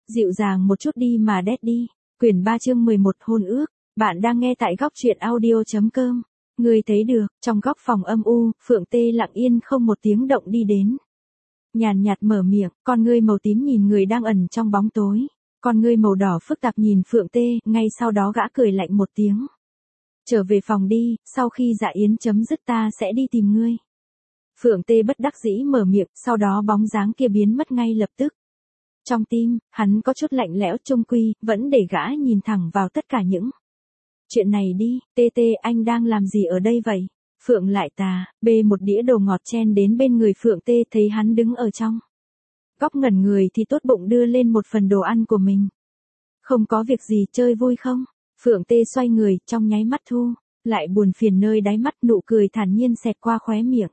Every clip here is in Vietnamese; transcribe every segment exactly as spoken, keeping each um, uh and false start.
Dịu dàng một chút đi mà Daddy. Quyển ba chương mười một hôn ước. Bạn đang nghe tại góc truyện audio.com. Người thấy được, trong góc phòng âm u, Phượng Tê lặng yên không một tiếng động đi đến. Nhàn nhạt mở miệng, con ngươi màu tím nhìn người đang ẩn trong bóng tối. Con ngươi màu đỏ phức tạp nhìn Phượng Tê, ngay sau đó gã cười lạnh một tiếng. Trở về phòng đi, sau khi dạ yến chấm dứt ta sẽ đi tìm ngươi. Phượng Tê bất đắc dĩ mở miệng, sau đó bóng dáng kia biến mất ngay lập tức. Trong tim, hắn có chút lạnh lẽo chung quy, vẫn để gã nhìn thẳng vào tất cả những chuyện này đi. Tê Tê, anh đang làm gì ở đây vậy? Phượng lại tà, bê một đĩa đồ ngọt chen đến bên người Phượng Tê, thấy hắn đứng ở trong góc ngẩn người thì tốt bụng đưa lên một phần đồ ăn của mình. Không có việc gì, chơi vui không? Phượng Tê xoay người, trong nháy mắt thu lại buồn phiền nơi đáy mắt, nụ cười thản nhiên xẹt qua khóe miệng.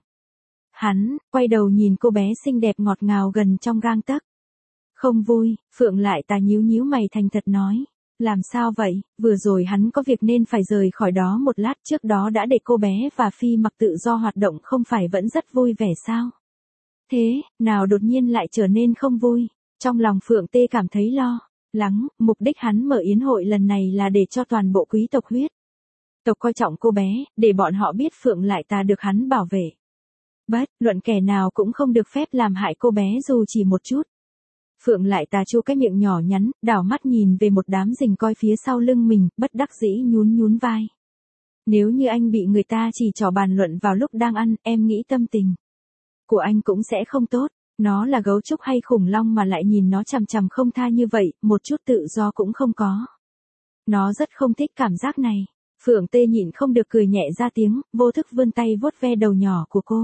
Hắn quay đầu nhìn cô bé xinh đẹp ngọt ngào gần trong gang tấc. Không vui. Phượng lại tà nhíu nhíu mày thành thật nói. Làm sao vậy? Vừa rồi hắn có việc nên phải rời khỏi đó một lát, trước đó đã để cô bé và Phi Mặc tự do hoạt động, không phải vẫn rất vui vẻ sao? Thế nào đột nhiên lại trở nên không vui? Trong lòng Phượng Tê cảm thấy lo lắng. Mục đích hắn mở yến hội lần này là để cho toàn bộ quý tộc huyết tộc coi trọng cô bé, để bọn họ biết Phượng lại tà được hắn bảo vệ. Bất luận kẻ nào cũng không được phép làm hại cô bé dù chỉ một chút. Phượng lại tà chu cái miệng nhỏ nhắn, đảo mắt nhìn về một đám rình coi phía sau lưng mình, bất đắc dĩ nhún nhún vai. Nếu như anh bị người ta chỉ trỏ bàn luận vào lúc đang ăn, em nghĩ tâm tình của anh cũng sẽ không tốt. Nó là gấu trúc hay khủng long mà lại nhìn nó chằm chằm không tha như vậy, một chút tự do cũng không có. Nó rất không thích cảm giác này. Phượng Tê nhịn không được cười nhẹ ra tiếng, vô thức vươn tay vuốt ve đầu nhỏ của cô.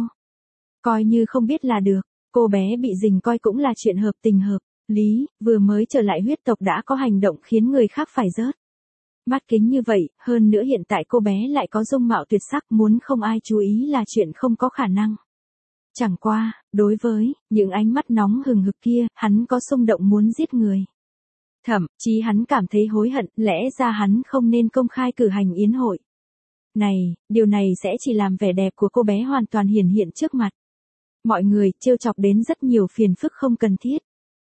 Coi như không biết là được, cô bé bị rình coi cũng là chuyện hợp tình hợp lý, vừa mới trở lại huyết tộc đã có hành động khiến người khác phải rớt mắt kính như vậy, hơn nữa hiện tại cô bé lại có dung mạo tuyệt sắc, muốn không ai chú ý là chuyện không có khả năng. Chẳng qua, đối với những ánh mắt nóng hừng hực kia, hắn có xung động muốn giết người. Thậm chí hắn cảm thấy hối hận, lẽ ra hắn không nên công khai cử hành yến hội này, điều này sẽ chỉ làm vẻ đẹp của cô bé hoàn toàn hiển hiện trước mặt mọi người, trêu chọc đến rất nhiều phiền phức không cần thiết.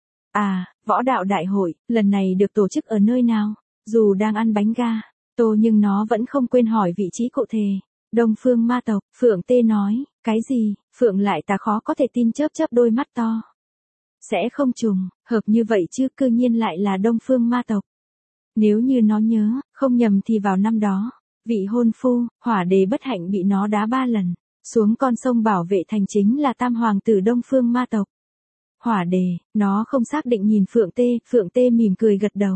À, võ đạo đại hội, lần này được tổ chức ở nơi nào? Dù đang ăn bánh ga tô nhưng nó vẫn không quên hỏi vị trí cụ thể. Đông Phương ma tộc. Phượng Tê nói. Cái gì? Phượng lại ta khó có thể tin, chớp chớp đôi mắt to. Sẽ không trùng hợp như vậy chứ, cư nhiên lại là Đông Phương ma tộc. Nếu như nó nhớ không nhầm thì vào năm đó, vị hôn phu Hỏa Đề bất hạnh bị nó đá ba lần xuống con sông bảo vệ thành chính là tam hoàng tử Đông Phương ma tộc. Hỏa Đề, nó không xác định nhìn Phượng Tê, Phượng Tê mỉm cười gật đầu.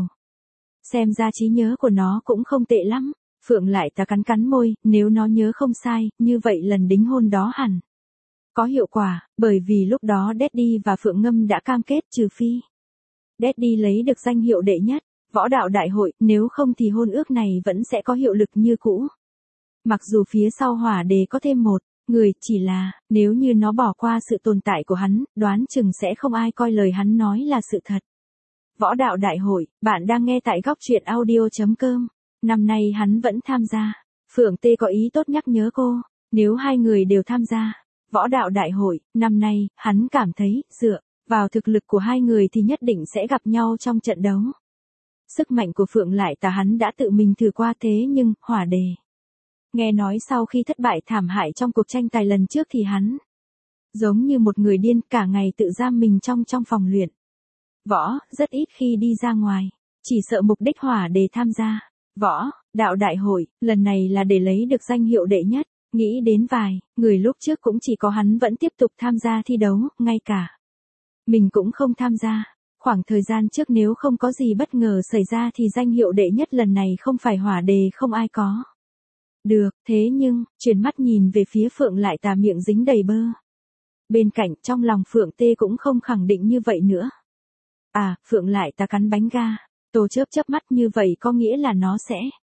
Xem ra trí nhớ của nó cũng không tệ lắm. Phượng lại ta cắn cắn môi, nếu nó nhớ không sai, như vậy lần đính hôn đó hẳn có hiệu quả, bởi vì lúc đó Daddy và Phượng Ngâm đã cam kết, trừ phi Daddy lấy được danh hiệu đệ nhất võ đạo đại hội, nếu không thì hôn ước này vẫn sẽ có hiệu lực như cũ. Mặc dù phía sau Hỏa Đề có thêm một người, chỉ là, nếu như nó bỏ qua sự tồn tại của hắn, đoán chừng sẽ không ai coi lời hắn nói là sự thật. Võ đạo đại hội, bạn đang nghe tại góc truyện audio.com. Năm nay hắn vẫn tham gia. Phượng Tê có ý tốt nhắc nhớ cô, nếu hai người đều tham gia võ đạo đại hội, năm nay, hắn cảm thấy, dựa vào thực lực của hai người thì nhất định sẽ gặp nhau trong trận đấu. Sức mạnh của Phượng lại tà hắn đã tự mình thử qua, thế nhưng, Hỏa Đề nghe nói sau khi thất bại thảm hại trong cuộc tranh tài lần trước thì hắn giống như một người điên, cả ngày tự giam mình trong trong phòng luyện võ, rất ít khi đi ra ngoài, chỉ sợ mục đích Hỏa Đề tham gia võ đạo đại hội lần này là để lấy được danh hiệu đệ nhất. Nghĩ đến vài người lúc trước cũng chỉ có hắn vẫn tiếp tục tham gia thi đấu, ngay cả mình cũng không tham gia. Khoảng thời gian trước nếu không có gì bất ngờ xảy ra thì danh hiệu đệ nhất lần này không phải Hỏa Đề không ai có được. Thế nhưng, chuyển mắt nhìn về phía Phượng lại tà, miệng dính đầy bơ. Bên cạnh, trong lòng Phượng Tê cũng không khẳng định như vậy nữa. À, Phượng lại tà cắn bánh ga, tô chớp chớp mắt, như vậy có nghĩa là nó sẽ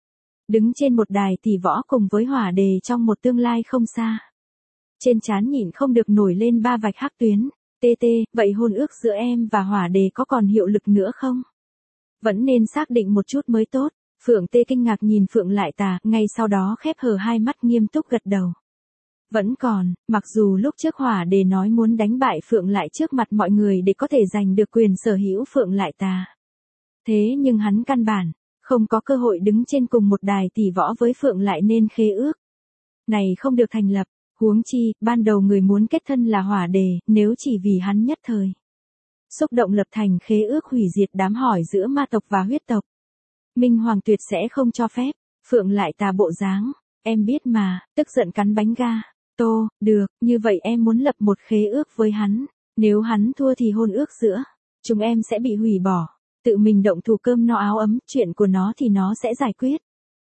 đứng trên một đài tỷ võ cùng với Hỏa Đề trong một tương lai không xa. Trên trán nhịn không được nổi lên ba vạch hắc tuyến. Tê Tê, vậy hôn ước giữa em và Hỏa Đề có còn hiệu lực nữa không? Vẫn nên xác định một chút mới tốt. Phượng Tê kinh ngạc nhìn Phượng lại tà, ngay sau đó khép hờ hai mắt nghiêm túc gật đầu. Vẫn còn, mặc dù lúc trước Hỏa Đề nói muốn đánh bại Phượng lại trước mặt mọi người để có thể giành được quyền sở hữu Phượng lại tà. Thế nhưng hắn căn bản không có cơ hội đứng trên cùng một đài tỷ võ với Phượng Lại nên khế ước này không được thành lập, huống chi, ban đầu người muốn kết thân là Hỏa Đề, nếu chỉ vì hắn nhất thời xúc động lập thành khế ước hủy diệt đám hỏi giữa ma tộc và huyết tộc. Minh Hoàng tuyệt sẽ không cho phép. Phượng Lại Tà bộ dáng, em biết mà, tức giận cắn bánh ga. Tô, được, như vậy em muốn lập một khế ước với hắn, nếu hắn thua thì hôn ước giữa chúng em sẽ bị hủy bỏ. Tự mình động thủ cơm no áo ấm, chuyện của nó thì nó sẽ giải quyết.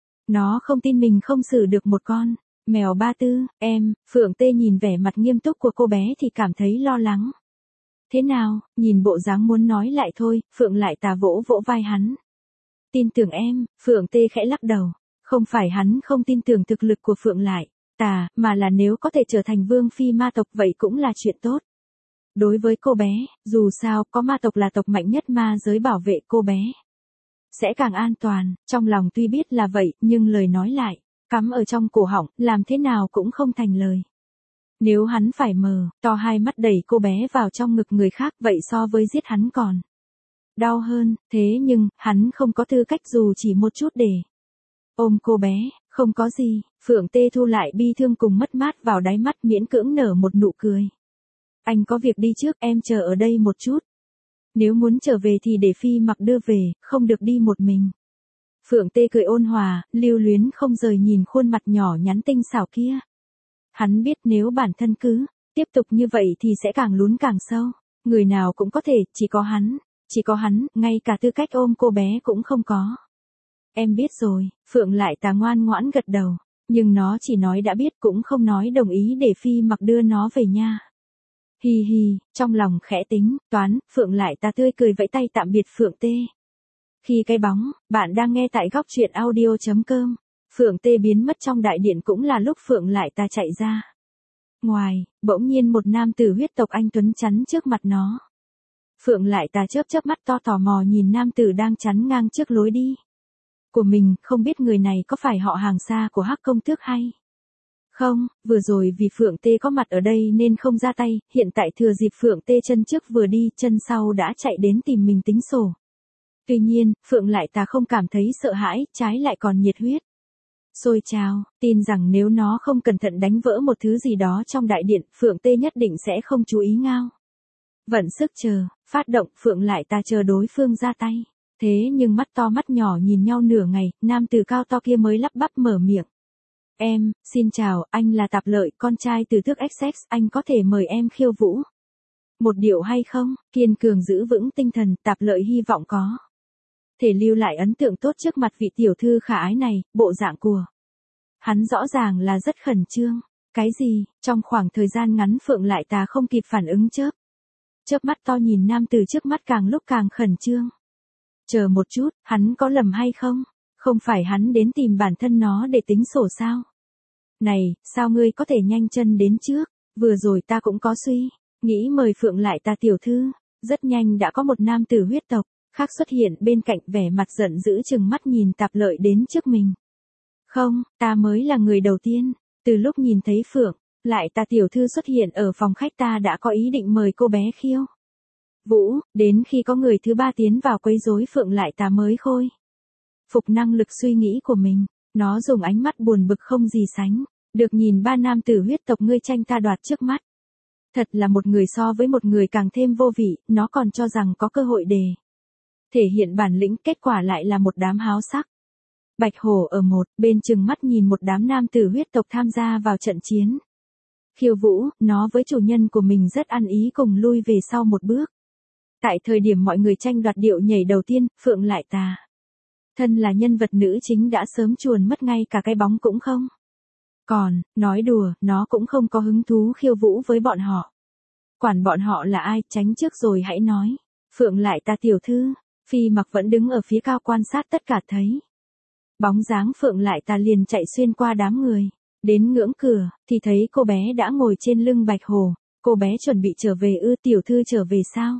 Nó không tin mình không xử được một con mèo ba tư. Em, Phượng Tê nhìn vẻ mặt nghiêm túc của cô bé thì cảm thấy lo lắng. Thế nào, nhìn bộ dáng muốn nói lại thôi, Phượng Lại Tà vỗ vỗ vai hắn. Tin tưởng em, Phượng Tê khẽ lắc đầu. Không phải hắn không tin tưởng thực lực của Phượng Lại Tà, mà là nếu có thể trở thành vương phi ma tộc vậy cũng là chuyện tốt. Đối với cô bé, dù sao, có ma tộc là tộc mạnh nhất ma giới bảo vệ cô bé sẽ càng an toàn. Trong lòng tuy biết là vậy, nhưng lời nói lại cắm ở trong cổ họng, làm thế nào cũng không thành lời. Nếu hắn phải mờ to hai mắt đẩy cô bé vào trong ngực người khác vậy so với giết hắn còn đau hơn, thế nhưng, hắn không có tư cách dù chỉ một chút để ôm cô bé. Không có gì. Phượng Tê thu lại bi thương cùng mất mát vào đáy mắt, miễn cưỡng nở một nụ cười. Anh có việc đi trước, em chờ ở đây một chút. Nếu muốn trở về thì để Phi Mặc đưa về, không được đi một mình. Phượng Tê cười ôn hòa, lưu luyến không rời nhìn khuôn mặt nhỏ nhắn tinh xảo kia. Hắn biết nếu bản thân cứ tiếp tục như vậy thì sẽ càng lún càng sâu. Người nào cũng có thể, chỉ có hắn, chỉ có hắn, ngay cả tư cách ôm cô bé cũng không có. Em biết rồi. Phượng Lại Tà ngoan ngoãn gật đầu, nhưng nó chỉ nói đã biết cũng không nói đồng ý để Phi Mặc đưa nó về nha. Hi hi, trong lòng khẽ tính, toán, Phượng Lại Tà tươi cười vẫy tay tạm biệt Phượng Tê. Khi cái bóng, bạn đang nghe tại góc truyện audio chấm com. Phượng Tê biến mất trong đại điện cũng là lúc Phượng Lại Tà chạy ra. Ngoài, bỗng nhiên một nam tử huyết tộc anh tuấn chắn trước mặt nó. Phượng Lại Tà chớp chớp mắt to tò mò nhìn nam tử đang chắn ngang trước lối đi của mình, không biết người này có phải họ hàng xa của Hắc công tước hay không. Vừa rồi vì Phượng Tê có mặt ở đây nên không ra tay, hiện tại thừa dịp Phượng Tê chân trước vừa đi, chân sau đã chạy đến tìm mình tính sổ. Tuy nhiên, Phượng Lại Tà không cảm thấy sợ hãi, trái lại còn nhiệt huyết sôi trào, tin rằng nếu nó không cẩn thận đánh vỡ một thứ gì đó trong đại điện, Phượng Tê nhất định sẽ không chú ý ngao. Vận sức chờ, phát động, Phượng Lại Tà chờ đối phương ra tay. Thế nhưng mắt to mắt nhỏ nhìn nhau nửa ngày, nam tử cao to kia mới lắp bắp mở miệng. Em, xin chào, anh là Tạp Lợi, con trai từ Tước Essex, anh có thể mời em khiêu vũ một điệu hay không? Kiên cường giữ vững tinh thần, Tạp Lợi hy vọng có thể lưu lại ấn tượng tốt trước mặt vị tiểu thư khả ái này. Bộ dạng của hắn rõ ràng là rất khẩn trương. Cái gì? Trong khoảng thời gian ngắn Phượng Lại Tà không kịp phản ứng, chớp chớp mắt to nhìn nam tử trước mắt càng lúc càng khẩn trương. Chờ một chút, hắn có lầm hay không? Không phải hắn đến tìm bản thân nó để tính sổ sao? Này, sao ngươi có thể nhanh chân đến trước? Vừa rồi ta cũng có suy nghĩ mời Phượng Lại Tà tiểu thư. Rất nhanh đã có một nam tử huyết tộc khác xuất hiện bên cạnh, vẻ mặt giận dữ chừng mắt nhìn Tạp Lợi đến trước mình. Không, ta mới là người đầu tiên. Từ lúc nhìn thấy Phượng Lại Tà tiểu thư xuất hiện ở phòng khách ta đã có ý định mời cô bé khiêu vũ, đến khi có người thứ ba tiến vào quấy rối Phượng Lại Tà mới khôi phục năng lực suy nghĩ của mình. Nó dùng ánh mắt buồn bực không gì sánh được nhìn ba nam tử huyết tộc ngươi tranh ta đoạt trước mắt. Thật là một người so với một người càng thêm vô vị, nó còn cho rằng có cơ hội để thể hiện bản lĩnh, kết quả lại là một đám háo sắc. Bạch Hổ ở một bên chừng mắt nhìn một đám nam tử huyết tộc tham gia vào trận chiến khiêu vũ, nó với chủ nhân của mình rất ăn ý cùng lui về sau một bước. Tại thời điểm mọi người tranh đoạt điệu nhảy đầu tiên, Phượng Lại Tà thân là nhân vật nữ chính đã sớm chuồn mất, ngay cả cái bóng cũng không còn. Nói đùa, nó cũng không có hứng thú khiêu vũ với bọn họ. Quản bọn họ là ai, tránh trước rồi hãy nói. Phượng Lại Tà tiểu thư. Phi Mặc vẫn đứng ở phía cao quan sát tất cả, thấy bóng dáng Phượng Lại Tà liền chạy xuyên qua đám người đến ngưỡng cửa, thì thấy cô bé đã ngồi trên lưng Bạch Hổ. Cô bé chuẩn bị trở về ư? Tiểu thư trở về sao?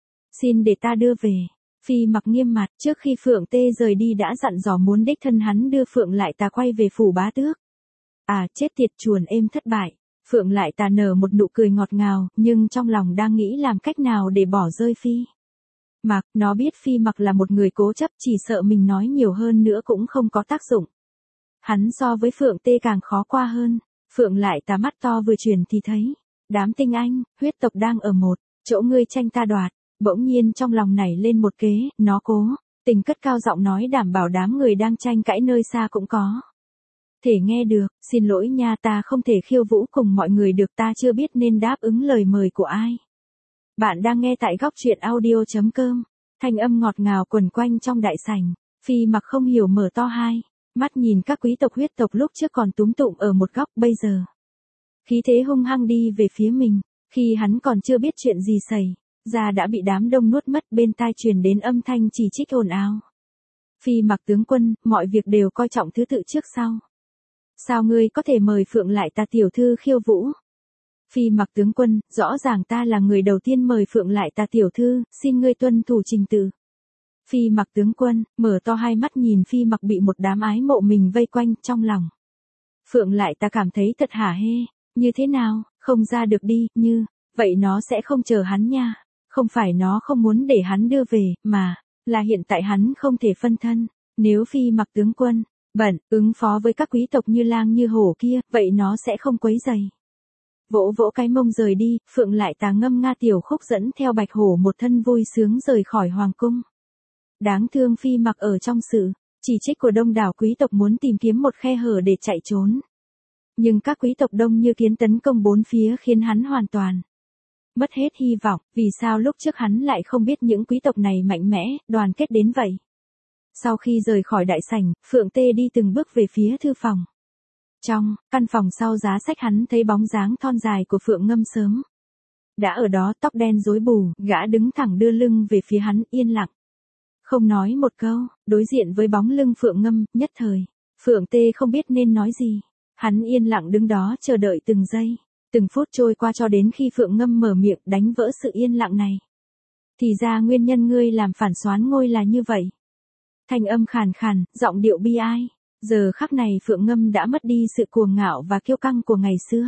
Xin để ta đưa về. Phi Mặc nghiêm mặt, trước khi Phượng Tê rời đi đã dặn dò muốn đích thân hắn đưa Phượng Lại Tà quay về phủ bá tước. À, chết tiệt, chuồn êm thất bại. Phượng Lại Tà nở một nụ cười ngọt ngào, nhưng trong lòng đang nghĩ làm cách nào để bỏ rơi Phi Mặc, nó biết Phi Mặc là một người cố chấp, chỉ sợ mình nói nhiều hơn nữa cũng không có tác dụng. Hắn so với Phượng Tê càng khó qua hơn. Phượng lại tà mắt to vừa chuyển thì thấy. Đám tinh anh, huyết tộc đang ở một chỗ ngươi tranh ta đoạt. Bỗng nhiên trong lòng nảy lên một kế, nó cố tình cất cao giọng nói đảm bảo đám người đang tranh cãi nơi xa cũng có thể nghe được. Xin lỗi nha, ta không thể khiêu vũ cùng mọi người được, ta chưa biết nên đáp ứng lời mời của ai. Bạn đang nghe tại góc truyện audio chấm com. Thanh âm ngọt ngào quần quanh trong đại sảnh. Phi Mặc không hiểu mở to hai mắt nhìn các quý tộc huyết tộc lúc trước còn túm tụm ở một góc, bây giờ khí thế hung hăng đi về phía mình. Khi hắn còn chưa biết chuyện gì xảy ra đã bị đám đông nuốt mất, bên tai truyền đến âm thanh chỉ trích ồn ào. Phi Mặc tướng quân, mọi việc đều coi trọng thứ tự trước sau. Sao ngươi có thể mời Phượng lại ta tiểu thư khiêu vũ? Phi Mặc tướng quân, rõ ràng ta là người đầu tiên mời Phượng lại ta tiểu thư, xin ngươi tuân thủ trình tự. Phi Mặc tướng quân, mở to hai mắt nhìn Phi Mặc bị một đám ái mộ mình vây quanh, trong lòng Phượng lại ta cảm thấy thật hả hê. Như thế nào, không ra được đi, như vậy nó sẽ không chờ hắn nha. Không phải nó không muốn để hắn đưa về, mà là hiện tại hắn không thể phân thân. Nếu Phi Mặc tướng quân bận ứng phó với các quý tộc như lang như hổ kia, vậy nó sẽ không quấy rầy. Vỗ vỗ cái mông rời đi, Phượng lại tà ngâm nga tiểu khúc dẫn theo Bạch Hổ một thân vui sướng rời khỏi hoàng cung. Đáng thương Phi Mặc ở trong sự chỉ trích của đông đảo quý tộc muốn tìm kiếm một khe hở để chạy trốn. Nhưng các quý tộc đông như kiến tấn công bốn phía khiến hắn hoàn toàn mất hết hy vọng. Vì sao lúc trước hắn lại không biết những quý tộc này mạnh mẽ, đoàn kết đến vậy? Sau khi rời khỏi đại sảnh, Phượng Tê đi từng bước về phía thư phòng. Trong căn phòng sau giá sách hắn thấy bóng dáng thon dài của Phượng Ngâm sớm đã ở đó, tóc đen rối bù, gã đứng thẳng đưa lưng về phía hắn, yên lặng không nói một câu. Đối diện với bóng lưng Phượng Ngâm, nhất thời Phượng Tê không biết nên nói gì. Hắn yên lặng đứng đó chờ đợi từng giây, từng phút trôi qua cho đến khi Phượng Ngâm mở miệng đánh vỡ sự yên lặng này. Thì ra nguyên nhân ngươi làm phản soán ngôi là như vậy. Thanh âm khàn khàn, giọng điệu bi ai. Giờ khắc này Phượng Ngâm đã mất đi sự cuồng ngạo và kiêu căng của ngày xưa.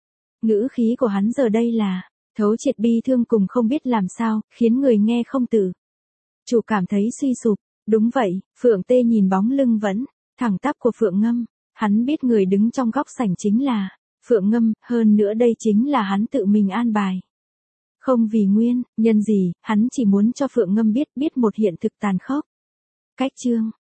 Ngữ khí của hắn giờ đây là thấu triệt bi thương cùng không biết làm sao, khiến người nghe không tự chủ cảm thấy suy sụp. Đúng vậy, Phượng Tê nhìn bóng lưng vẫn thẳng tắp của Phượng Ngâm. Hắn biết người đứng trong góc sảnh chính là Phượng Ngâm, hơn nữa đây chính là hắn tự mình an bài. Không vì nguyên nhân gì, hắn chỉ muốn cho Phượng Ngâm biết biết một hiện thực tàn khốc. Cách chương